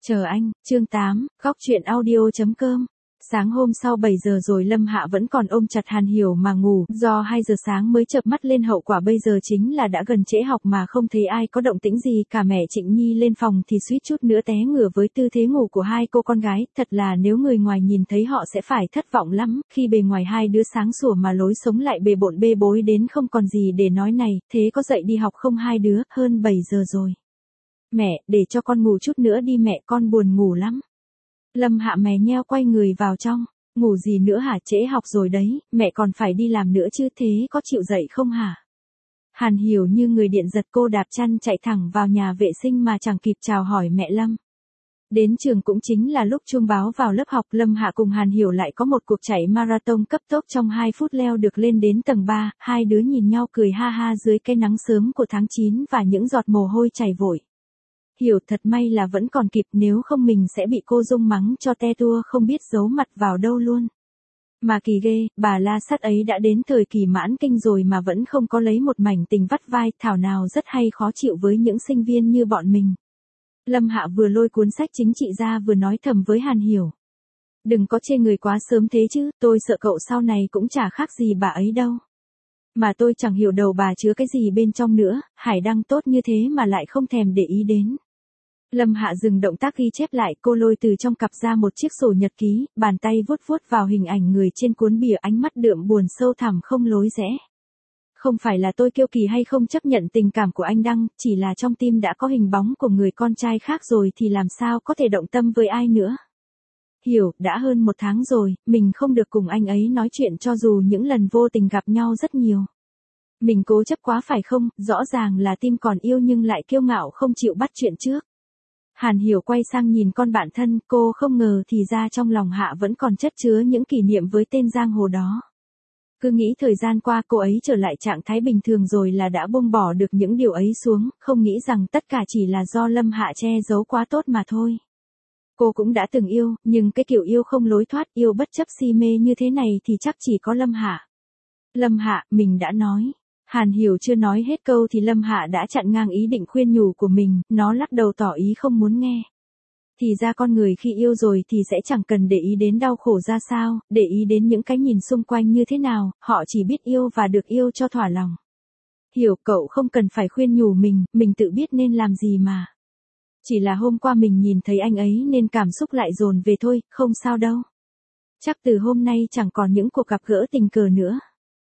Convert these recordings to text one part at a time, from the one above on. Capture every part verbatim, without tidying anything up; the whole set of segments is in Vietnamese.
Chờ anh, chương tám, góc truyện audio.com. Sáng hôm sau bảy giờ rồi Lâm Hạ vẫn còn ôm chặt Hàn Hiểu mà ngủ, do hai giờ sáng mới chợp mắt lên hậu quả bây giờ chính là đã gần trễ học mà không thấy ai có động tĩnh gì cả. Mẹ Trịnh Nhi lên phòng thì suýt chút nữa té ngửa với tư thế ngủ của hai cô con gái, thật là nếu người ngoài nhìn thấy họ sẽ phải thất vọng lắm, khi bề ngoài hai đứa sáng sủa mà lối sống lại bề bộn bê bối đến không còn gì để nói này, thế có dậy đi học không hai đứa, hơn bảy giờ rồi. Mẹ, để cho con ngủ chút nữa đi mẹ, con buồn ngủ lắm. Lâm Hạ mè nheo quay người vào trong, ngủ gì nữa hả, trễ học rồi đấy, mẹ còn phải đi làm nữa chứ, thế có chịu dậy không hả? Hàn Hiểu như người điện giật, cô đạp chăn chạy thẳng vào nhà vệ sinh mà chẳng kịp chào hỏi mẹ Lâm. Đến trường cũng chính là lúc chuông báo vào lớp học, Lâm Hạ cùng Hàn Hiểu lại có một cuộc chạy marathon cấp tốc, trong hai phút leo được lên đến tầng ba, hai đứa nhìn nhau cười ha ha dưới cái nắng sớm của tháng chín và những giọt mồ hôi chảy vội. Hiểu thật may là vẫn còn kịp, nếu không mình sẽ bị cô Dung mắng cho te tua không biết giấu mặt vào đâu luôn. Mà kỳ ghê, bà La Sắt ấy đã đến thời kỳ mãn kinh rồi mà vẫn không có lấy một mảnh tình vắt vai, thảo nào rất hay khó chịu với những sinh viên như bọn mình. Lâm Hạ vừa lôi cuốn sách chính trị ra vừa nói thầm với Hàn Hiểu. Đừng có chê người quá sớm thế chứ, tôi sợ cậu sau này cũng chả khác gì bà ấy đâu. Mà tôi chẳng hiểu đầu bà chứa cái gì bên trong nữa, hải đăng tốt như thế mà lại không thèm để ý đến. Lâm Hạ dừng động tác ghi chép lại, cô lôi từ trong cặp ra một chiếc sổ nhật ký, bàn tay vuốt vuốt vào hình ảnh người trên cuốn bìa, ánh mắt đượm buồn sâu thẳm không lối rẽ. Không phải là tôi kiêu kỳ hay không chấp nhận tình cảm của anh Đăng, chỉ là trong tim đã có hình bóng của người con trai khác rồi thì làm sao có thể động tâm với ai nữa. Hiểu, đã hơn một tháng rồi, mình không được cùng anh ấy nói chuyện cho dù những lần vô tình gặp nhau rất nhiều. Mình cố chấp quá phải không, rõ ràng là tim còn yêu nhưng lại kiêu ngạo không chịu bắt chuyện trước. Hàn Hiểu quay sang nhìn con bạn thân, cô không ngờ thì ra trong lòng Hạ vẫn còn chất chứa những kỷ niệm với tên giang hồ đó. Cứ nghĩ thời gian qua cô ấy trở lại trạng thái bình thường rồi là đã buông bỏ được những điều ấy xuống, không nghĩ rằng tất cả chỉ là do Lâm Hạ che giấu quá tốt mà thôi. Cô cũng đã từng yêu, nhưng cái kiểu yêu không lối thoát, yêu bất chấp si mê như thế này thì chắc chỉ có Lâm Hạ. Lâm Hạ, mình đã nói. Hàn Hiểu chưa nói hết câu thì Lâm Hạ đã chặn ngang ý định khuyên nhủ của mình, nó lắc đầu tỏ ý không muốn nghe. Thì ra con người khi yêu rồi thì sẽ chẳng cần để ý đến đau khổ ra sao, để ý đến những cái nhìn xung quanh như thế nào, họ chỉ biết yêu và được yêu cho thỏa lòng. Hiểu, cậu không cần phải khuyên nhủ mình, mình tự biết nên làm gì mà. Chỉ là hôm qua mình nhìn thấy anh ấy nên cảm xúc lại dồn về thôi, không sao đâu. Chắc từ hôm nay chẳng còn những cuộc gặp gỡ tình cờ nữa.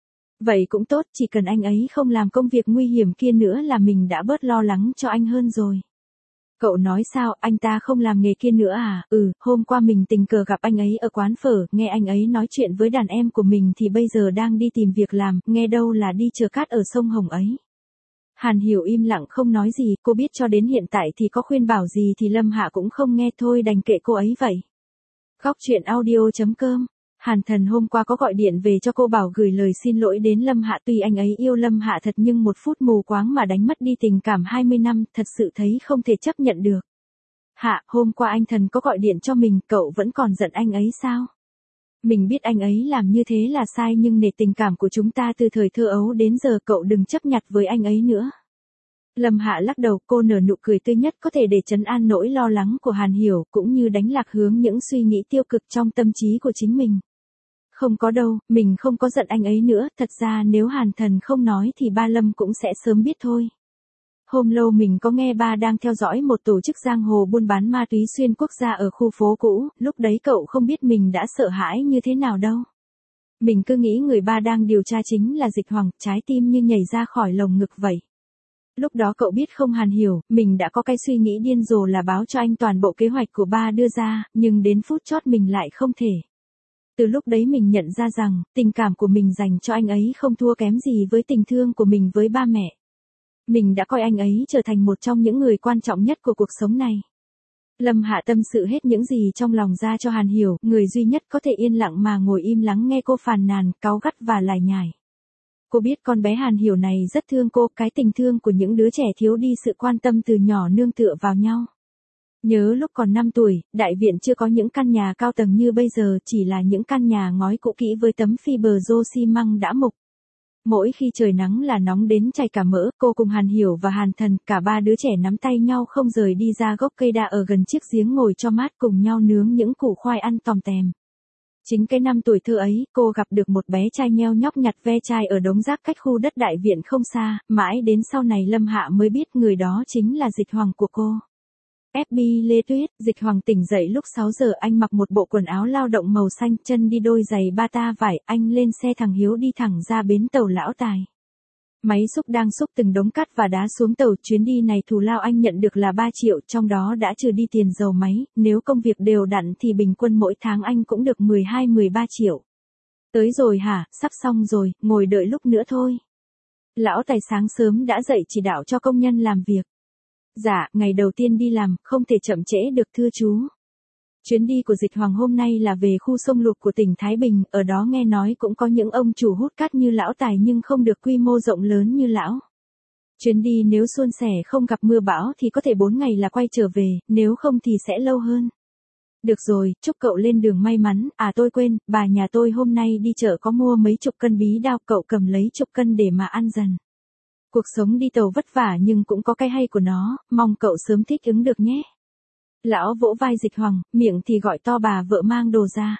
Vậy cũng tốt, chỉ cần anh ấy không làm công việc nguy hiểm kia nữa là mình đã bớt lo lắng cho anh hơn rồi. Cậu nói sao, anh ta không làm nghề kia nữa à? Ừ, hôm qua mình tình cờ gặp anh ấy ở quán phở, nghe anh ấy nói chuyện với đàn em của mình thì bây giờ đang đi tìm việc làm, nghe đâu là đi chở cát ở sông Hồng ấy. Hàn Hiểu im lặng không nói gì, cô biết cho đến hiện tại thì có khuyên bảo gì thì Lâm Hạ cũng không nghe, thôi đành kệ cô ấy vậy. Góc truyện audio.com. Hàn Thần hôm qua có gọi điện về cho cô bảo gửi lời xin lỗi đến Lâm Hạ, tuy anh ấy yêu Lâm Hạ thật nhưng một phút mù quáng mà đánh mất đi tình cảm hai mươi năm, thật sự thấy không thể chấp nhận được. Hạ, hôm qua anh Thần có gọi điện cho mình, cậu vẫn còn giận anh ấy sao? Mình biết anh ấy làm như thế là sai nhưng nể tình cảm của chúng ta từ thời thơ ấu đến giờ, cậu đừng chấp nhặt với anh ấy nữa. Lâm Hạ lắc đầu, cô nở nụ cười tươi nhất có thể để trấn an nỗi lo lắng của Hàn Hiểu, cũng như đánh lạc hướng những suy nghĩ tiêu cực trong tâm trí của chính mình. Không có đâu, mình không có giận anh ấy nữa, thật ra nếu Hàn Thần không nói thì ba Lâm cũng sẽ sớm biết thôi. Hôm lâu mình có nghe ba đang theo dõi một tổ chức giang hồ buôn bán ma túy xuyên quốc gia ở khu phố cũ, lúc đấy cậu không biết mình đã sợ hãi như thế nào đâu. Mình cứ nghĩ người ba đang điều tra chính là Dịch Hoàng, trái tim như nhảy ra khỏi lồng ngực vậy. Lúc đó cậu biết không Hàn Hiểu, mình đã có cái suy nghĩ điên rồ là báo cho anh toàn bộ kế hoạch của ba đưa ra, nhưng đến phút chót mình lại không thể. Từ lúc đấy mình nhận ra rằng, tình cảm của mình dành cho anh ấy không thua kém gì với tình thương của mình với ba mẹ. Mình đã coi anh ấy trở thành một trong những người quan trọng nhất của cuộc sống này. Lâm Hạ tâm sự hết những gì trong lòng ra cho Hàn Hiểu, người duy nhất có thể yên lặng mà ngồi im lắng nghe cô phàn nàn, cáu gắt và lải nhải. Cô biết con bé Hàn Hiểu này rất thương cô, cái tình thương của những đứa trẻ thiếu đi sự quan tâm từ nhỏ nương tựa vào nhau. Nhớ lúc còn năm tuổi, đại viện chưa có những căn nhà cao tầng như bây giờ, chỉ là những căn nhà ngói cũ kỹ với tấm fiber rô xi măng đã mục. Mỗi khi trời nắng là nóng đến chảy cả mỡ, cô cùng Hàn Hiểu và Hàn Thần, cả ba đứa trẻ nắm tay nhau không rời đi ra gốc cây đa ở gần chiếc giếng ngồi cho mát cùng nhau nướng những củ khoai ăn tòm tèm. Chính cái năm tuổi thơ ấy, cô gặp được một bé trai nheo nhóc nhặt ve chai ở đống rác cách khu đất đại viện không xa, mãi đến sau này Lâm Hạ mới biết người đó chính là Dịch Hoàng của cô. ép bê Lê Tuyết, Dịch Hoàng tỉnh dậy lúc sáu giờ, anh mặc một bộ quần áo lao động màu xanh, chân đi đôi giày bata vải, anh lên xe thằng Hiếu đi thẳng ra bến tàu Lão Tài. Máy xúc đang xúc từng đống cát và đá xuống tàu, chuyến đi này thù lao anh nhận được là ba triệu, trong đó đã trừ đi tiền dầu máy, nếu công việc đều đặn thì bình quân mỗi tháng anh cũng được mười hai mười ba triệu. Tới rồi hả, sắp xong rồi, ngồi đợi lúc nữa thôi. Lão Tài sáng sớm đã dậy chỉ đạo cho công nhân làm việc. Dạ, ngày đầu tiên đi làm, không thể chậm trễ được thưa chú. Chuyến đi của Dịch Hoàng hôm nay là về khu sông Lục của tỉnh Thái Bình, ở đó nghe nói cũng có những ông chủ hút cát như lão Tài nhưng không được quy mô rộng lớn như lão. Chuyến đi nếu suôn sẻ không gặp mưa bão thì có thể bốn ngày là quay trở về, nếu không thì sẽ lâu hơn. Được rồi, chúc cậu lên đường may mắn, à tôi quên, bà nhà tôi hôm nay đi chợ có mua mấy chục cân bí đao, cậu cầm lấy chục cân để mà ăn dần. Cuộc sống đi tàu vất vả nhưng cũng có cái hay của nó, mong cậu sớm thích ứng được nhé. Lão vỗ vai Dịch Hoàng, miệng thì gọi to bà vợ mang đồ ra.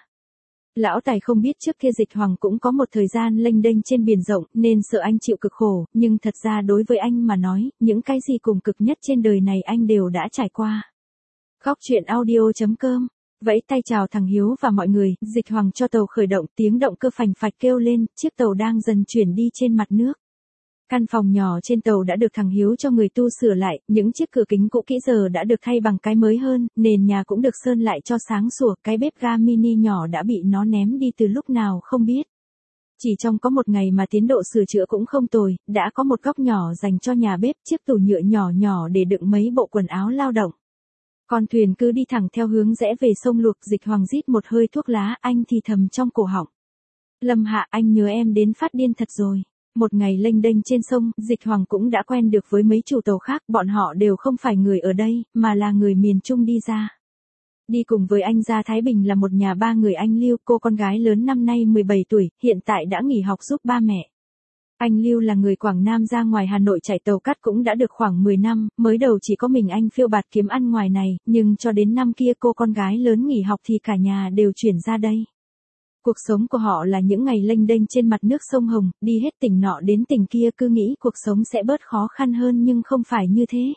Lão Tài không biết trước kia Dịch Hoàng cũng có một thời gian lênh đênh trên biển rộng nên sợ anh chịu cực khổ, nhưng thật ra đối với anh mà nói, những cái gì cùng cực nhất trên đời này anh đều đã trải qua. Góc truyện audio chấm com. Vẫy tay chào thằng Hiếu và mọi người, Dịch Hoàng cho tàu khởi động, tiếng động cơ phành phạch kêu lên, chiếc tàu đang dần chuyển đi trên mặt nước. Căn phòng nhỏ trên tàu đã được thằng Hiếu cho người tu sửa lại, những chiếc cửa kính cũ kỹ giờ đã được thay bằng cái mới hơn, nền nhà cũng được sơn lại cho sáng sủa, cái bếp ga mini nhỏ đã bị nó ném đi từ lúc nào không biết. Chỉ trong có một ngày mà tiến độ sửa chữa cũng không tồi, đã có một góc nhỏ dành cho nhà bếp, chiếc tủ nhựa nhỏ nhỏ để đựng mấy bộ quần áo lao động. Con thuyền cứ đi thẳng theo hướng rẽ về sông Luộc, Dịch Hoàng rít một hơi thuốc lá, anh thì thầm trong cổ họng. Lâm Hạ, anh nhớ em đến phát điên thật rồi. Một ngày lênh đênh trên sông, Dịch Hoàng cũng đã quen được với mấy chủ tàu khác, bọn họ đều không phải người ở đây, mà là người miền Trung đi ra. Đi cùng với anh ra Thái Bình là một nhà ba người anh Lưu, cô con gái lớn năm nay mười bảy tuổi, hiện tại đã nghỉ học giúp ba mẹ. Anh Lưu là người Quảng Nam ra ngoài Hà Nội chạy tàu cát cũng đã được khoảng mười năm, mới đầu chỉ có mình anh phiêu bạt kiếm ăn ngoài này, nhưng cho đến năm kia cô con gái lớn nghỉ học thì cả nhà đều chuyển ra đây. Cuộc sống của họ là những ngày lênh đênh trên mặt nước sông Hồng, đi hết tỉnh nọ đến tỉnh kia, cứ nghĩ cuộc sống sẽ bớt khó khăn hơn nhưng không phải như thế.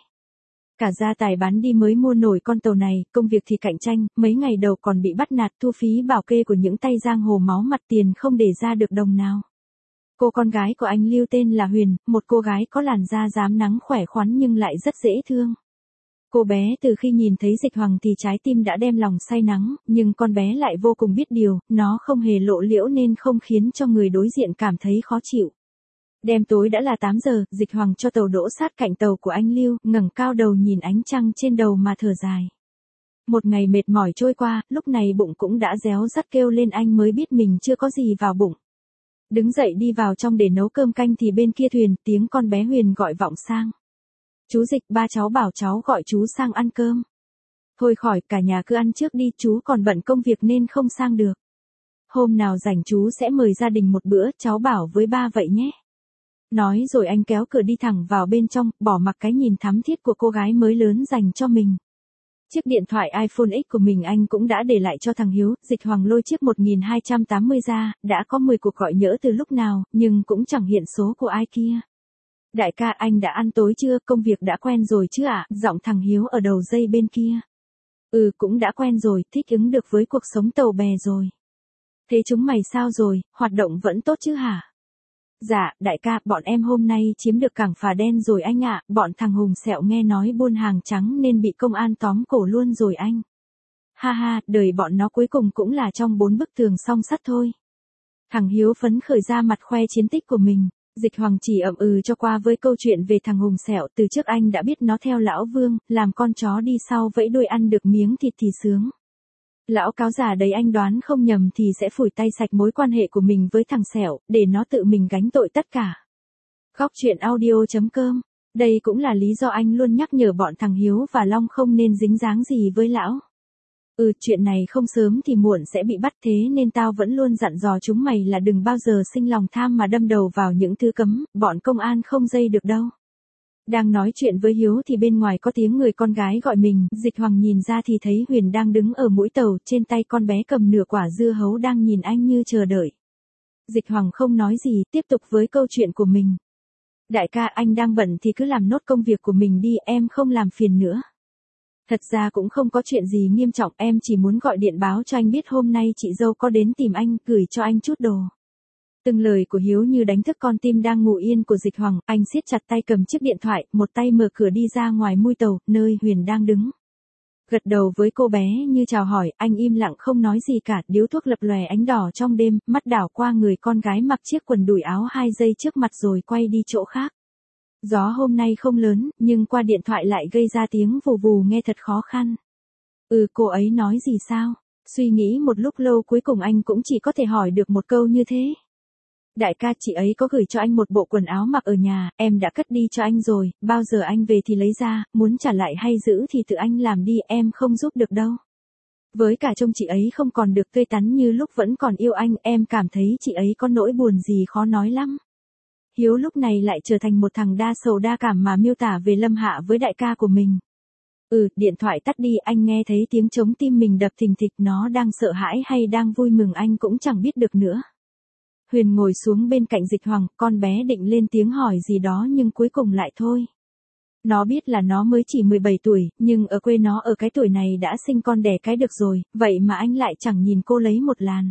Cả gia tài bán đi mới mua nổi con tàu này, công việc thì cạnh tranh, mấy ngày đầu còn bị bắt nạt, thu phí bảo kê của những tay giang hồ máu mặt, tiền không để ra được đồng nào. Cô con gái của anh Lưu tên là Huyền, một cô gái có làn da rám nắng khỏe khoắn nhưng lại rất dễ thương. Cô bé từ khi nhìn thấy Dịch Hoàng thì trái tim đã đem lòng say nắng, nhưng con bé lại vô cùng biết điều, nó không hề lộ liễu nên không khiến cho người đối diện cảm thấy khó chịu. Đêm tối đã là tám giờ, Dịch Hoàng cho tàu đỗ sát cạnh tàu của anh Lưu, ngẩng cao đầu nhìn ánh trăng trên đầu mà thở dài. Một ngày mệt mỏi trôi qua, lúc này bụng cũng đã réo rắt kêu lên, anh mới biết mình chưa có gì vào bụng. Đứng dậy đi vào trong để nấu cơm canh thì bên kia thuyền, tiếng con bé Huyền gọi vọng sang. Chú Dịch, ba cháu bảo cháu gọi chú sang ăn cơm. Thôi khỏi, cả nhà cứ ăn trước đi, chú còn bận công việc nên không sang được. Hôm nào rảnh chú sẽ mời gia đình một bữa, cháu bảo với ba vậy nhé. Nói rồi anh kéo cửa đi thẳng vào bên trong, bỏ mặc cái nhìn thắm thiết của cô gái mới lớn dành cho mình. Chiếc điện thoại iPhone X của mình anh cũng đã để lại cho thằng Hiếu, Dịch Hoàng lôi chiếc một nghìn hai trăm tám mươi ra, đã có mười cuộc gọi nhỡ từ lúc nào, nhưng cũng chẳng hiện số của ai kia. Đại ca, anh đã ăn tối chưa, công việc đã quen rồi chứ ạ, giọng thằng Hiếu ở đầu dây bên kia. Ừ, cũng đã quen rồi, thích ứng được với cuộc sống tàu bè rồi. Thế chúng mày sao rồi, hoạt động vẫn tốt chứ hả? Dạ, đại ca, bọn em hôm nay chiếm được cảng Phà Đen rồi anh ạ, bọn thằng Hùng Sẹo nghe nói buôn hàng trắng nên bị công an tóm cổ luôn rồi anh. Ha ha, đời bọn nó cuối cùng cũng là trong bốn bức tường song sắt thôi. Thằng Hiếu phấn khởi ra mặt khoe chiến tích của mình. Dịch Hoàng chỉ ậm ừ cho qua với câu chuyện về thằng Hùng Sẹo, từ trước anh đã biết nó theo lão Vương, làm con chó đi sau vẫy đuôi ăn được miếng thịt thì sướng. Lão cáo già đấy anh đoán không nhầm thì sẽ phủi tay sạch mối quan hệ của mình với thằng Sẹo, để nó tự mình gánh tội tất cả. Góc truyện audio chấm com. Đây cũng là lý do anh luôn nhắc nhở bọn thằng Hiếu và Long không nên dính dáng gì với lão. Ừ, chuyện này không sớm thì muộn sẽ bị bắt, thế nên tao vẫn luôn dặn dò chúng mày là đừng bao giờ sinh lòng tham mà đâm đầu vào những thứ cấm, bọn công an không dây được đâu. Đang nói chuyện với Hiếu thì bên ngoài có tiếng người con gái gọi mình, Dịch Hoàng nhìn ra thì thấy Huyền đang đứng ở mũi tàu, trên tay con bé cầm nửa quả dưa hấu đang nhìn anh như chờ đợi. Dịch Hoàng không nói gì, tiếp tục với câu chuyện của mình. Đại ca, anh đang bận thì cứ làm nốt công việc của mình đi, em không làm phiền nữa. Thật ra cũng không có chuyện gì nghiêm trọng, em chỉ muốn gọi điện báo cho anh biết hôm nay chị dâu có đến tìm anh, gửi cho anh chút đồ. Từng lời của Hiếu như đánh thức con tim đang ngủ yên của Dịch Hoàng, anh siết chặt tay cầm chiếc điện thoại, một tay mở cửa đi ra ngoài mui tàu, nơi Huyền đang đứng. Gật đầu với cô bé như chào hỏi, anh im lặng không nói gì cả, điếu thuốc lập lòe ánh đỏ trong đêm, mắt đảo qua người con gái mặc chiếc quần đùi áo hai giây trước mặt rồi quay đi chỗ khác. Gió hôm nay không lớn, nhưng qua điện thoại lại gây ra tiếng vù vù nghe thật khó khăn. Ừ, cô ấy nói gì sao? Suy nghĩ một lúc lâu cuối cùng anh cũng chỉ có thể hỏi được một câu như thế. Đại ca, chị ấy có gửi cho anh một bộ quần áo mặc ở nhà, em đã cất đi cho anh rồi, bao giờ anh về thì lấy ra, muốn trả lại hay giữ thì tự anh làm đi, em không giúp được đâu. Với cả trông chị ấy không còn được tươi tắn như lúc vẫn còn yêu anh, em cảm thấy chị ấy có nỗi buồn gì khó nói lắm. Hiếu lúc này lại trở thành một thằng đa sầu đa cảm mà miêu tả về Lâm Hạ với đại ca của mình. Ừ, điện thoại tắt đi, anh nghe thấy tiếng trống tim mình đập thình thịch, nó đang sợ hãi hay đang vui mừng anh cũng chẳng biết được nữa. Huyền ngồi xuống bên cạnh Dịch Hoàng, con bé định lên tiếng hỏi gì đó nhưng cuối cùng lại thôi. Nó biết là nó mới chỉ mười bảy tuổi, nhưng ở quê nó ở cái tuổi này đã sinh con đẻ cái được rồi, vậy mà anh lại chẳng nhìn cô lấy một làn.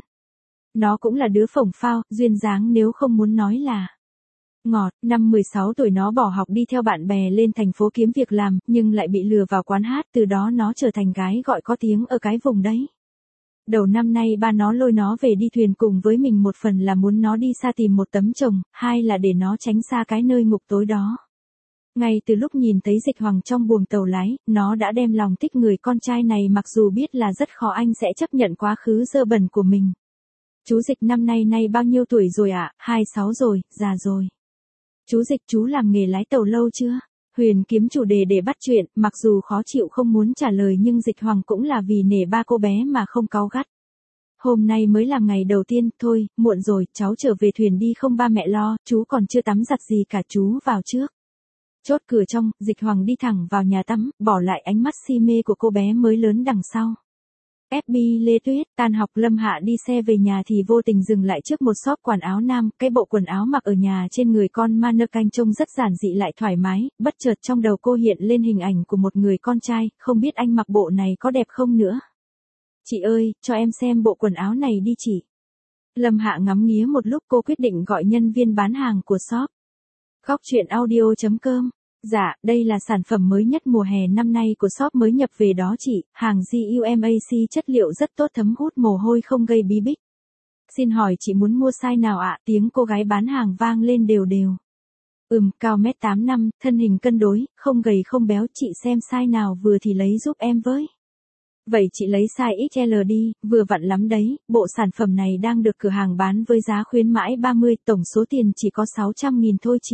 Nó cũng là đứa phổng phao, duyên dáng nếu không muốn nói là ngọt. Năm mười sáu tuổi nó bỏ học đi theo bạn bè lên thành phố kiếm việc làm, nhưng lại bị lừa vào quán hát, từ đó nó trở thành gái gọi có tiếng ở cái vùng đấy. Đầu năm nay ba nó lôi nó về đi thuyền cùng với mình, một phần là muốn nó đi xa tìm một tấm chồng, hai là để nó tránh xa cái nơi ngục tối đó. Ngay từ lúc nhìn thấy Dịch Hoàng trong buồng tàu lái, nó đã đem lòng thích người con trai này, mặc dù biết là rất khó anh sẽ chấp nhận quá khứ dơ bẩn của mình. Chú Dịch năm nay nay bao nhiêu tuổi rồi ạ? À? hai mươi sáu rồi, già rồi. Chú Dịch, chú làm nghề lái tàu lâu chưa? Huyền kiếm chủ đề để bắt chuyện, mặc dù khó chịu không muốn trả lời nhưng Dịch Hoàng cũng là vì nể ba cô bé mà không cáu gắt. Hôm nay mới làm ngày đầu tiên, thôi, muộn rồi, cháu trở về thuyền đi, không ba mẹ lo, chú còn chưa tắm giặt gì cả, chú vào trước. Chốt cửa trong, Dịch Hoàng đi thẳng vào nhà tắm, bỏ lại ánh mắt si mê của cô bé mới lớn đằng sau. ép bê Lê Tuyết, tan học Lâm Hạ đi xe về nhà thì vô tình dừng lại trước một shop quần áo nam, cái bộ quần áo mặc ở nhà trên người con mannequin trông rất giản dị lại thoải mái, bất chợt trong đầu cô hiện lên hình ảnh của một người con trai, không biết anh mặc bộ này có đẹp không nữa. Chị ơi, cho em xem bộ quần áo này đi chị. Lâm Hạ ngắm nghía một lúc, cô quyết định gọi nhân viên bán hàng của shop. Góc truyện audio chấm com. Dạ, đây là sản phẩm mới nhất mùa hè năm nay của shop mới nhập về đó chị, hàng giê u em a xê chất liệu rất tốt, thấm hút mồ hôi không gây bí bích. Xin hỏi chị muốn mua size nào ạ? Tiếng cô gái bán hàng vang lên đều đều. Ừm, cao mét tám năm, thân hình cân đối, không gầy không béo, chị xem size nào vừa thì lấy giúp em với. Vậy chị lấy size ích lờ đi, vừa vặn lắm đấy, bộ sản phẩm này đang được cửa hàng bán với giá khuyến mãi ba mươi, tổng số tiền chỉ có sáu trăm nghìn thôi chị.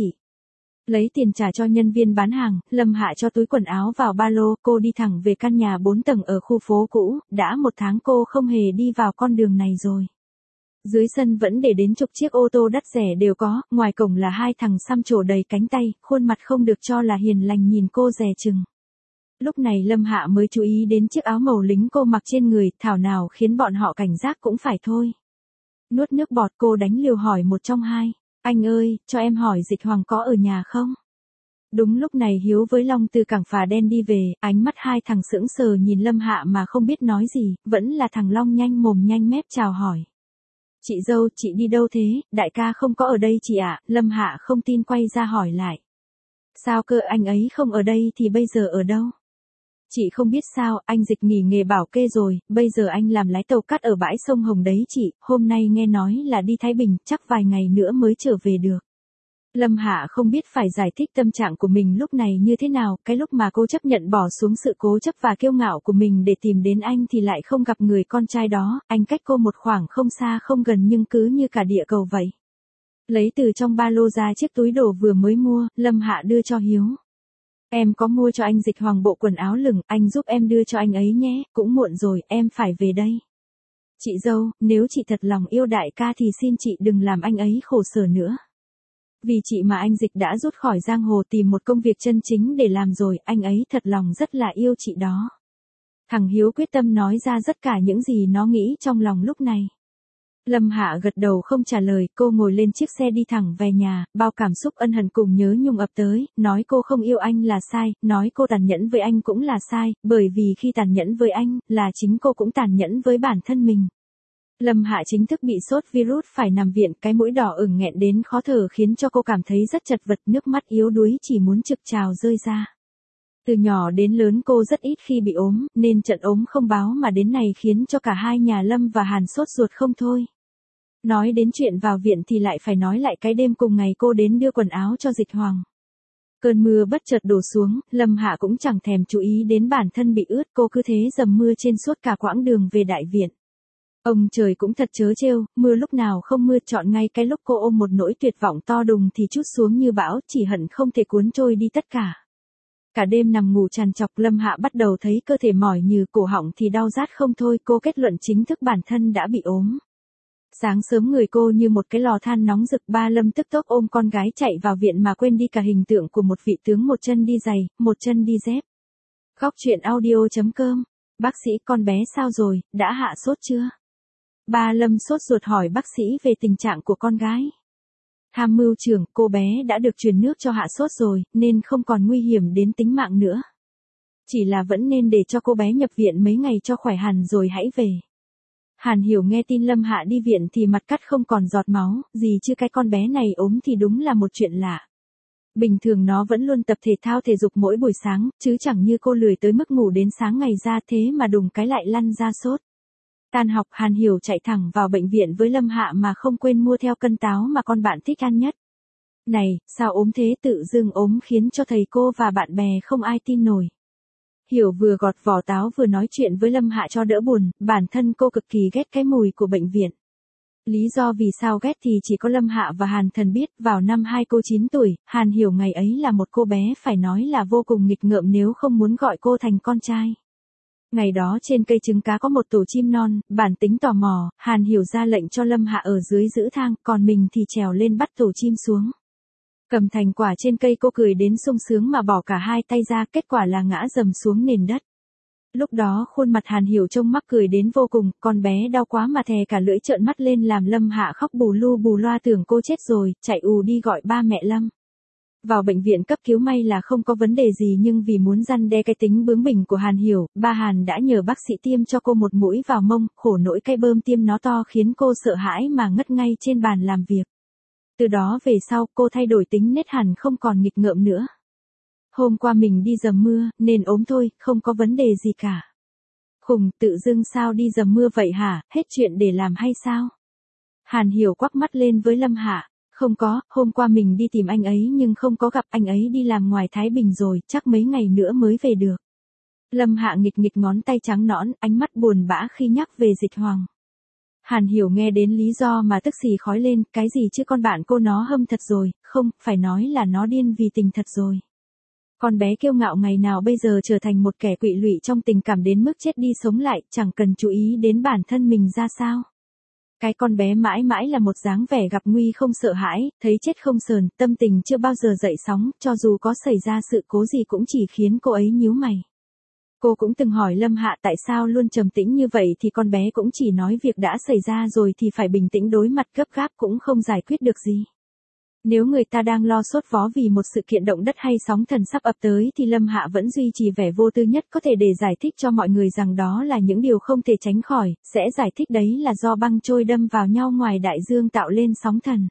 Lấy tiền trả cho nhân viên bán hàng, Lâm Hạ cho túi quần áo vào ba lô, cô đi thẳng về căn nhà bốn tầng ở khu phố cũ, đã một tháng cô không hề đi vào con đường này rồi. Dưới sân vẫn để đến chục chiếc ô tô đắt rẻ đều có, ngoài cổng là hai thằng xăm trổ đầy cánh tay, khuôn mặt không được cho là hiền lành nhìn cô dè chừng. Lúc này Lâm Hạ mới chú ý đến chiếc áo màu lính cô mặc trên người, thảo nào khiến bọn họ cảnh giác cũng phải thôi. Nuốt nước bọt, cô đánh liều hỏi một trong hai. Anh ơi, cho em hỏi Dịch Hoàng có ở nhà không? Đúng lúc này Hiếu với Long từ cảng phà đen đi về, ánh mắt hai thằng sững sờ nhìn Lâm Hạ mà không biết nói gì, vẫn là thằng Long nhanh mồm nhanh mép chào hỏi. Chị dâu, chị đi đâu thế, đại ca không có ở đây chị ạ, Lâm Hạ không tin quay ra hỏi lại. Sao cơ, anh ấy không ở đây thì bây giờ ở đâu? Chị không biết sao, anh Dịch nghỉ nghề bảo kê rồi, bây giờ anh làm lái tàu cát ở bãi sông Hồng đấy chị, hôm nay nghe nói là đi Thái Bình, chắc vài ngày nữa mới trở về được. Lâm Hạ không biết phải giải thích tâm trạng của mình lúc này như thế nào, cái lúc mà cô chấp nhận bỏ xuống sự cố chấp và kiêu ngạo của mình để tìm đến anh thì lại không gặp người con trai đó, anh cách cô một khoảng không xa không gần nhưng cứ như cả địa cầu vậy. Lấy từ trong ba lô ra chiếc túi đồ vừa mới mua, Lâm Hạ đưa cho Hiếu. Em có mua cho anh Dịch Hoàng bộ quần áo lửng, anh giúp em đưa cho anh ấy nhé, cũng muộn rồi, em phải về đây. Chị dâu, nếu chị thật lòng yêu đại ca thì xin chị đừng làm anh ấy khổ sở nữa. Vì chị mà anh Dịch đã rút khỏi giang hồ tìm một công việc chân chính để làm rồi, anh ấy thật lòng rất là yêu chị đó. Thằng Hiếu quyết tâm nói ra tất cả những gì nó nghĩ trong lòng lúc này. Lâm Hạ gật đầu không trả lời, cô ngồi lên chiếc xe đi thẳng về nhà, bao cảm xúc ân hận cùng nhớ nhung ập tới, nói cô không yêu anh là sai, nói cô tàn nhẫn với anh cũng là sai, bởi vì khi tàn nhẫn với anh, là chính cô cũng tàn nhẫn với bản thân mình. Lâm Hạ chính thức bị sốt virus phải nằm viện, cái mũi đỏ ửng nghẹn đến khó thở khiến cho cô cảm thấy rất chật vật, nước mắt yếu đuối chỉ muốn trực trào rơi ra. Từ nhỏ đến lớn cô rất ít khi bị ốm, nên trận ốm không báo mà đến này khiến cho cả hai nhà Lâm và Hàn sốt ruột không thôi. Nói đến chuyện vào viện thì lại phải nói lại cái đêm cùng ngày cô đến đưa quần áo cho Dịch Hoàng. Cơn mưa bất chợt đổ xuống, Lâm Hạ cũng chẳng thèm chú ý đến bản thân bị ướt, cô cứ thế dầm mưa trên suốt cả quãng đường về đại viện. Ông trời cũng thật trớ trêu, mưa lúc nào không mưa, chọn ngay cái lúc cô ôm một nỗi tuyệt vọng to đùng thì trút xuống như bão, chỉ hận không thể cuốn trôi đi tất cả. Cả đêm nằm ngủ trằn trọc, Lâm Hạ bắt đầu thấy cơ thể mỏi như cổ họng thì đau rát không thôi, cô kết luận chính thức bản thân đã bị ốm. Sáng sớm người cô như một cái lò than nóng rực, ba Lâm tức tốc ôm con gái chạy vào viện mà quên đi cả hình tượng của một vị tướng một chân đi giày, một chân đi dép. Góc truyện audio chấm com. Bác sĩ, con bé sao rồi, đã hạ sốt chưa? Ba Lâm sốt ruột hỏi bác sĩ về tình trạng của con gái. Tham mưu trưởng, cô bé đã được truyền nước cho hạ sốt rồi, nên không còn nguy hiểm đến tính mạng nữa. Chỉ là vẫn nên để cho cô bé nhập viện mấy ngày cho khỏe hẳn rồi hãy về. Hàn Hiểu nghe tin Lâm Hạ đi viện thì mặt cắt không còn giọt máu, gì chứ cái con bé này ốm thì đúng là một chuyện lạ. Bình thường nó vẫn luôn tập thể thao thể dục mỗi buổi sáng, chứ chẳng như cô lười tới mức ngủ đến sáng ngày ra, thế mà đùng cái lại lăn ra sốt. Tan học, Hàn Hiểu chạy thẳng vào bệnh viện với Lâm Hạ mà không quên mua theo cân táo mà con bạn thích ăn nhất. Này, sao ốm thế, tự dưng ốm khiến cho thầy cô và bạn bè không ai tin nổi. Hiểu vừa gọt vỏ táo vừa nói chuyện với Lâm Hạ cho đỡ buồn, bản thân cô cực kỳ ghét cái mùi của bệnh viện. Lý do vì sao ghét thì chỉ có Lâm Hạ và Hàn Thần biết, vào năm hai cô chín tuổi, Hàn Hiểu ngày ấy là một cô bé phải nói là vô cùng nghịch ngợm nếu không muốn gọi cô thành con trai. Ngày đó trên cây trứng cá có một tổ chim non, bản tính tò mò, Hàn Hiểu ra lệnh cho Lâm Hạ ở dưới giữ thang, còn mình thì trèo lên bắt tổ chim xuống. Cầm thành quả trên cây cô cười đến sung sướng mà bỏ cả hai tay ra, kết quả là ngã dầm xuống nền đất. Lúc đó khuôn mặt Hàn Hiểu trông mắc cười đến vô cùng, con bé đau quá mà thè cả lưỡi trợn mắt lên làm Lâm Hạ khóc bù lu bù loa tưởng cô chết rồi, chạy ù đi gọi ba mẹ Lâm. Vào bệnh viện cấp cứu may là không có vấn đề gì nhưng vì muốn răn đe cái tính bướng bỉnh của Hàn Hiểu, ba Hàn đã nhờ bác sĩ tiêm cho cô một mũi vào mông, khổ nỗi cái bơm tiêm nó to khiến cô sợ hãi mà ngất ngay trên bàn làm việc. Từ đó về sau cô thay đổi tính nết hẳn không còn nghịch ngợm nữa. Hôm qua mình đi dầm mưa, nên ốm thôi, không có vấn đề gì cả. Khùng, tự dưng sao đi dầm mưa vậy hả, hết chuyện để làm hay sao? Hàn Hiểu quắc mắt lên với Lâm Hạ. Không có, hôm qua mình đi tìm anh ấy nhưng không có gặp, anh ấy đi làm ngoài Thái Bình rồi, chắc mấy ngày nữa mới về được. Lâm Hạ nghịch nghịch ngón tay trắng nõn, ánh mắt buồn bã khi nhắc về Dịch Hoàng. Hàn Hiểu nghe đến lý do mà tức xì khói lên, cái gì chứ con bạn cô nó hâm thật rồi, không, phải nói là nó điên vì tình thật rồi. Con bé kiêu ngạo ngày nào bây giờ trở thành một kẻ quỵ lụy trong tình cảm đến mức chết đi sống lại, chẳng cần chú ý đến bản thân mình ra sao. Cái con bé mãi mãi là một dáng vẻ gặp nguy không sợ hãi, thấy chết không sờn, tâm tình chưa bao giờ dậy sóng, cho dù có xảy ra sự cố gì cũng chỉ khiến cô ấy nhíu mày. Cô cũng từng hỏi Lâm Hạ tại sao luôn trầm tĩnh như vậy thì con bé cũng chỉ nói việc đã xảy ra rồi thì phải bình tĩnh đối mặt, gấp gáp cũng không giải quyết được gì. Nếu người ta đang lo sốt vó vì một sự kiện động đất hay sóng thần sắp ập tới thì Lâm Hạ vẫn duy trì vẻ vô tư nhất có thể để giải thích cho mọi người rằng đó là những điều không thể tránh khỏi, sẽ giải thích đấy là do băng trôi đâm vào nhau ngoài đại dương tạo lên sóng thần.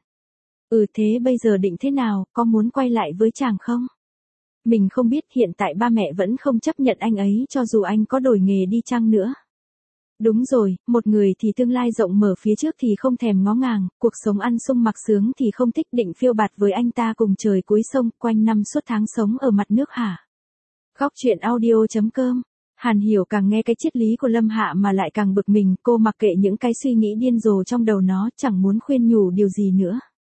Ừ thế bây giờ định thế nào, có muốn quay lại với chàng không? Mình không biết, hiện tại ba mẹ vẫn không chấp nhận anh ấy cho dù anh có đổi nghề đi chăng nữa. Đúng rồi, một người thì tương lai rộng mở phía trước thì không thèm ngó ngàng, cuộc sống ăn sung mặc sướng thì không thích, định phiêu bạt với anh ta cùng trời cuối sông, quanh năm suốt tháng sống ở mặt nước hả? Góc truyện audio chấm com. Hàn Hiểu càng nghe cái triết lý của Lâm Hạ mà lại càng bực mình, cô mặc kệ những cái suy nghĩ điên rồ trong đầu nó, chẳng muốn khuyên nhủ điều gì nữa.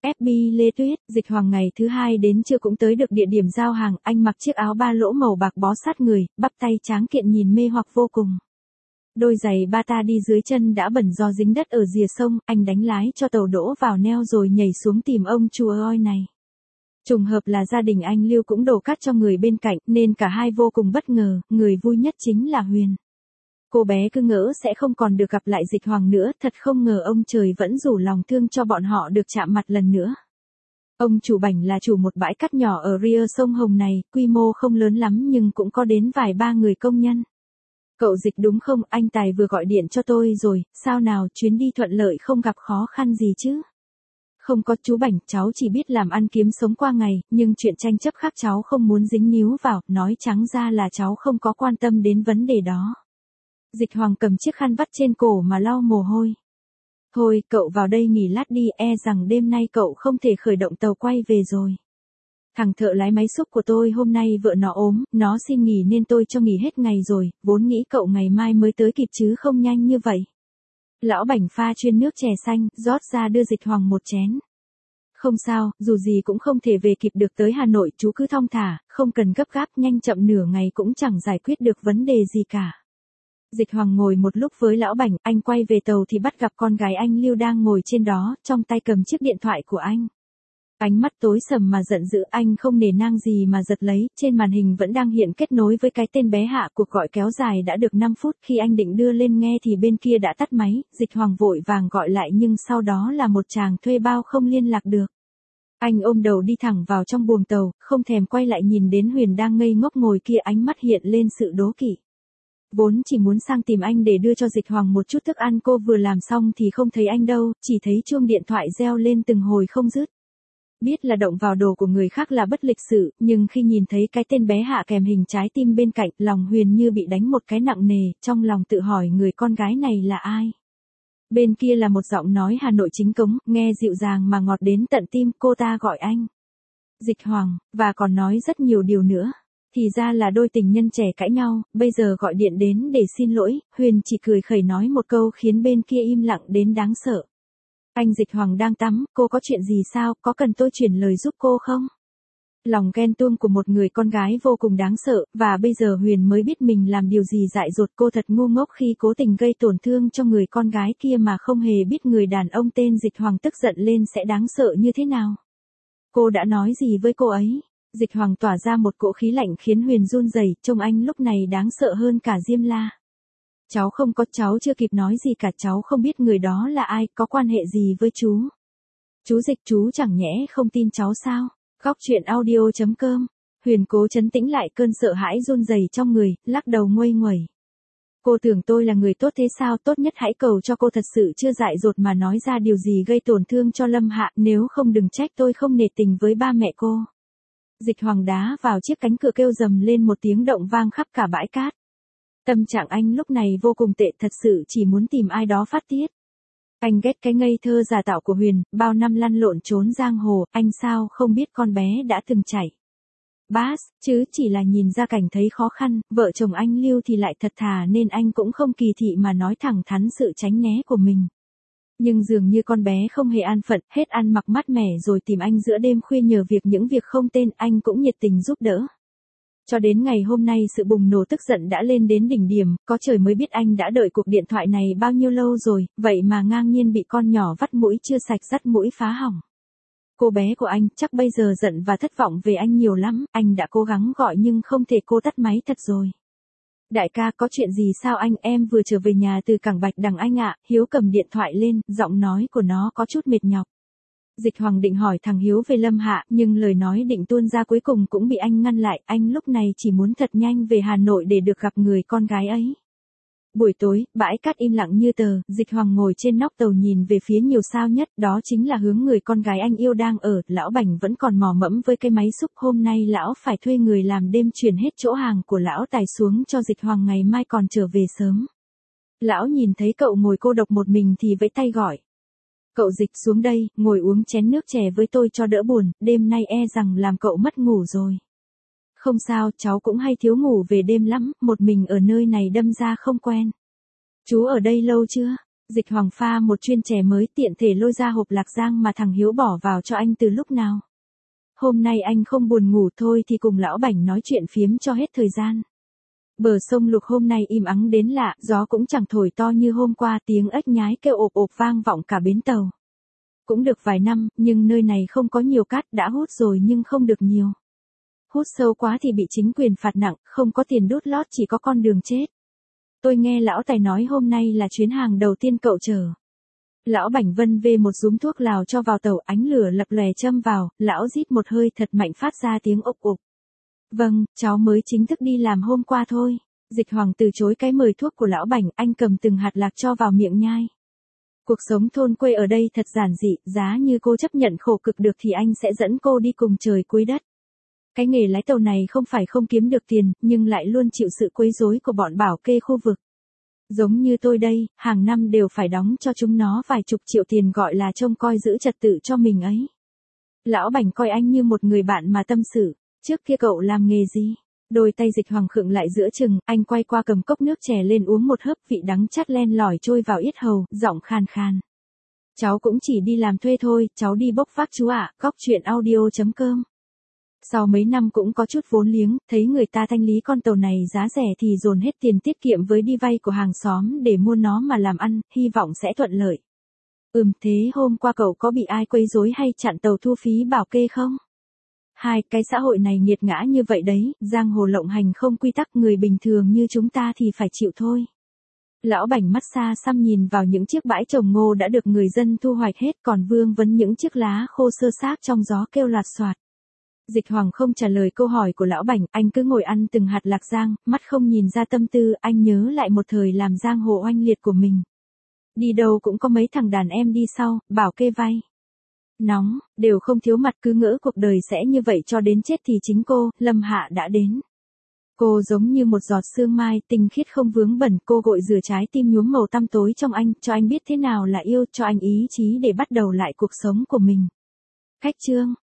ép bê Lê Tuyết, Dịch Hoàng ngày thứ hai đến trưa cũng tới được địa điểm giao hàng, anh mặc chiếc áo ba lỗ màu bạc bó sát người, bắp tay tráng kiện nhìn mê hoặc vô cùng. Đôi giày bata đi dưới chân đã bẩn do dính đất ở rìa sông, anh đánh lái cho tàu đỗ vào neo rồi nhảy xuống tìm ông chùa oi này. Trùng hợp là gia đình anh Lưu cũng đổ cát cho người bên cạnh nên cả hai vô cùng bất ngờ, người vui nhất chính là Huyền. Cô bé cứ ngỡ sẽ không còn được gặp lại Dịch Hoàng nữa, thật không ngờ ông trời vẫn rủ lòng thương cho bọn họ được chạm mặt lần nữa. Ông chủ Bảnh là chủ một bãi cát nhỏ ở rìa sông Hồng này, quy mô không lớn lắm nhưng cũng có đến vài ba người công nhân. Cậu Dịch đúng không, anh Tài vừa gọi điện cho tôi rồi, sao nào, chuyến đi thuận lợi không gặp khó khăn gì chứ? Không có chú Bảnh, cháu chỉ biết làm ăn kiếm sống qua ngày, nhưng chuyện tranh chấp khác cháu không muốn dính níu vào, nói trắng ra là cháu không có quan tâm đến vấn đề đó. Dịch Hoàng cầm chiếc khăn vắt trên cổ mà lau mồ hôi. Thôi, cậu vào đây nghỉ lát đi, e rằng đêm nay cậu không thể khởi động tàu quay về rồi. Thằng thợ lái máy xúc của tôi hôm nay vợ nó ốm, nó xin nghỉ nên tôi cho nghỉ hết ngày rồi, vốn nghĩ cậu ngày mai mới tới kịp chứ không nhanh như vậy. Lão Bảnh pha chuyên nước chè xanh, rót ra đưa Dịch Hoàng một chén. Không sao, dù gì cũng không thể về kịp được tới Hà Nội, chú cứ thong thả, không cần gấp gáp, nhanh chậm nửa ngày cũng chẳng giải quyết được vấn đề gì cả. Dịch Hoàng ngồi một lúc với Lão Bảnh, anh quay về tàu thì bắt gặp con gái anh Lưu đang ngồi trên đó, trong tay cầm chiếc điện thoại của anh. Ánh mắt tối sầm mà giận dữ, anh không nể nang gì mà giật lấy, trên màn hình vẫn đang hiện kết nối với cái tên bé Hạ, cuộc gọi kéo dài đã được năm phút, khi anh định đưa lên nghe thì bên kia đã tắt máy, Dịch Hoàng vội vàng gọi lại nhưng sau đó là một chàng thuê bao không liên lạc được. Anh ôm đầu đi thẳng vào trong buồng tàu, không thèm quay lại nhìn đến Huyền đang ngây ngốc ngồi kia, ánh mắt hiện lên sự đố kỵ. Vốn chỉ muốn sang tìm anh để đưa cho Dịch Hoàng một chút thức ăn, cô vừa làm xong thì không thấy anh đâu, chỉ thấy chuông điện thoại reo lên từng hồi không dứt. Biết là động vào đồ của người khác là bất lịch sự, nhưng khi nhìn thấy cái tên bé Hạ kèm hình trái tim bên cạnh, lòng Huyền như bị đánh một cái nặng nề, trong lòng tự hỏi người con gái này là ai. Bên kia là một giọng nói Hà Nội chính cống, nghe dịu dàng mà ngọt đến tận tim, cô ta gọi anh Dịch Hoàng, và còn nói rất nhiều điều nữa. Thì ra là đôi tình nhân trẻ cãi nhau, bây giờ gọi điện đến để xin lỗi, Huyền chỉ cười khẩy nói một câu khiến bên kia im lặng đến đáng sợ. Anh Dịch Hoàng đang tắm, cô có chuyện gì sao, có cần tôi chuyển lời giúp cô không? Lòng ghen tuông của một người con gái vô cùng đáng sợ, và bây giờ Huyền mới biết mình làm điều gì dại dột, cô thật ngu ngốc khi cố tình gây tổn thương cho người con gái kia mà không hề biết người đàn ông tên Dịch Hoàng tức giận lên sẽ đáng sợ như thế nào. Cô đã nói gì với cô ấy? Dịch Hoàng tỏa ra một cỗ khí lạnh khiến Huyền run rẩy, trông anh lúc này đáng sợ hơn cả Diêm La. Cháu không có, cháu chưa kịp nói gì cả, cháu không biết người đó là ai, có quan hệ gì với chú. Chú Dịch, chú chẳng nhẽ không tin cháu sao? Góc truyện audio chấm com. Huyền cố trấn tĩnh lại cơn sợ hãi run rẩy trong người, lắc đầu nguây nguẩy. Cô tưởng tôi là người tốt thế sao, tốt nhất hãy cầu cho cô thật sự chưa dại dột mà nói ra điều gì gây tổn thương cho Lâm Hạ, nếu không đừng trách tôi không nể tình với ba mẹ cô. Dịch Hoàng đá vào chiếc cánh cửa kêu rầm lên một tiếng động vang khắp cả bãi cát. Tâm trạng anh lúc này vô cùng tệ, thật sự chỉ muốn tìm ai đó phát tiết. Anh ghét cái ngây thơ giả tạo của Huyền, bao năm lăn lộn trốn giang hồ, anh sao không biết con bé đã từng chảy Bass, chứ chỉ là nhìn ra cảnh thấy khó khăn, vợ chồng anh Lưu thì lại thật thà nên anh cũng không kỳ thị mà nói thẳng thắn sự tránh né của mình. Nhưng dường như con bé không hề an phận, hết ăn mặc mát mẻ rồi tìm anh giữa đêm khuya nhờ việc những việc không tên, anh cũng nhiệt tình giúp đỡ. Cho đến ngày hôm nay sự bùng nổ tức giận đã lên đến đỉnh điểm, có trời mới biết anh đã đợi cuộc điện thoại này bao nhiêu lâu rồi, vậy mà ngang nhiên bị con nhỏ vắt mũi chưa sạch dắt mũi phá hỏng. Cô bé của anh chắc bây giờ giận và thất vọng về anh nhiều lắm, anh đã cố gắng gọi nhưng không thể, cô tắt máy thật rồi. Đại ca, có chuyện gì sao anh, em vừa trở về nhà từ cảng Bạch Đằng anh ạ. Hiếu cầm điện thoại lên, giọng nói của nó có chút mệt nhọc. Dịch Hoàng định hỏi thằng Hiếu về Lâm Hạ, nhưng lời nói định tuôn ra cuối cùng cũng bị anh ngăn lại, anh lúc này chỉ muốn thật nhanh về Hà Nội để được gặp người con gái ấy. Buổi tối, bãi cát im lặng như tờ, Dịch Hoàng ngồi trên nóc tàu nhìn về phía nhiều sao nhất, đó chính là hướng người con gái anh yêu đang ở, lão Bảnh vẫn còn mò mẫm với cái máy xúc, hôm nay lão phải thuê người làm đêm chuyển hết chỗ hàng của lão Tài xuống cho Dịch Hoàng ngày mai còn trở về sớm. Lão nhìn thấy cậu ngồi cô độc một mình thì vẫy tay gọi. Cậu Dịch xuống đây, ngồi uống chén nước chè với tôi cho đỡ buồn, đêm nay e rằng làm cậu mất ngủ rồi. Không sao, cháu cũng hay thiếu ngủ về đêm lắm, một mình ở nơi này đâm ra không quen. Chú ở đây lâu chưa? Dịch Hoàng pha một chuyên chè mới tiện thể lôi ra hộp lạc giang mà thằng Hiếu bỏ vào cho anh từ lúc nào. Hôm nay anh không buồn ngủ thôi thì cùng lão Bảnh nói chuyện phiếm cho hết thời gian. Bờ sông Lục hôm nay im ắng đến lạ, gió cũng chẳng thổi to như hôm qua, tiếng ếch nhái kêu ộp ộp vang vọng cả bến tàu. Cũng được vài năm, nhưng nơi này không có nhiều cát, đã hút rồi nhưng không được nhiều. Hút sâu quá thì bị chính quyền phạt nặng, không có tiền đút lót chỉ có con đường chết. Tôi nghe lão Tài nói hôm nay là chuyến hàng đầu tiên cậu chở. Lão Bảnh vân về một rúm thuốc lào cho vào tàu, ánh lửa lập lòe châm vào, lão rít một hơi thật mạnh phát ra tiếng ộp ộp. Vâng, cháu mới chính thức đi làm hôm qua thôi. Dịch Hoàng từ chối cái mời thuốc của lão Bảnh, anh cầm từng hạt lạc cho vào miệng nhai. Cuộc sống thôn quê ở đây thật giản dị, giá như cô chấp nhận khổ cực được thì anh sẽ dẫn cô đi cùng trời cuối đất. Cái nghề lái tàu này không phải không kiếm được tiền, nhưng lại luôn chịu sự quấy rối của bọn bảo kê khu vực. Giống như tôi đây, hàng năm đều phải đóng cho chúng nó vài chục triệu tiền gọi là trông coi giữ trật tự cho mình ấy. Lão Bảnh coi anh như một người bạn mà tâm sự. Trước kia cậu làm nghề gì? Đôi tay Dịch Hoàng khựng lại giữa chừng, anh quay qua cầm cốc nước chè lên uống một hớp, vị đắng chát len lỏi trôi vào yết hầu, giọng khàn khàn. Cháu cũng chỉ đi làm thuê thôi, cháu đi bốc vác chú ạ. Cóc truyện audio chấm com. Sau mấy năm cũng có chút vốn liếng, thấy người ta thanh lý con tàu này giá rẻ thì dồn hết tiền tiết kiệm với đi vay của hàng xóm để mua nó mà làm ăn, hy vọng sẽ thuận lợi. Ừm, thế hôm qua cậu có bị ai quấy rối hay chặn tàu thu phí bảo kê không? Hai, cái xã hội này nghiệt ngã như vậy đấy, giang hồ lộng hành không quy tắc, người bình thường như chúng ta thì phải chịu thôi. Lão Bảnh mắt xa xăm nhìn vào những chiếc bãi trồng ngô đã được người dân thu hoạch hết, còn vương vấn những chiếc lá khô sơ xác trong gió kêu loạt xoạt. Dịch Hoàng không trả lời câu hỏi của lão Bảnh, anh cứ ngồi ăn từng hạt lạc giang, mắt không nhìn ra tâm tư, anh nhớ lại một thời làm giang hồ oanh liệt của mình. Đi đâu cũng có mấy thằng đàn em đi sau, bảo kê vay. Nóng, đều không thiếu mặt, cứ ngỡ cuộc đời sẽ như vậy cho đến chết thì chính cô, Lâm Hạ đã đến. Cô giống như một giọt sương mai, tinh khiết không vướng bẩn, cô gội rửa trái tim nhuốm màu tăm tối trong anh, cho anh biết thế nào là yêu, cho anh ý chí để bắt đầu lại cuộc sống của mình. Khách chương.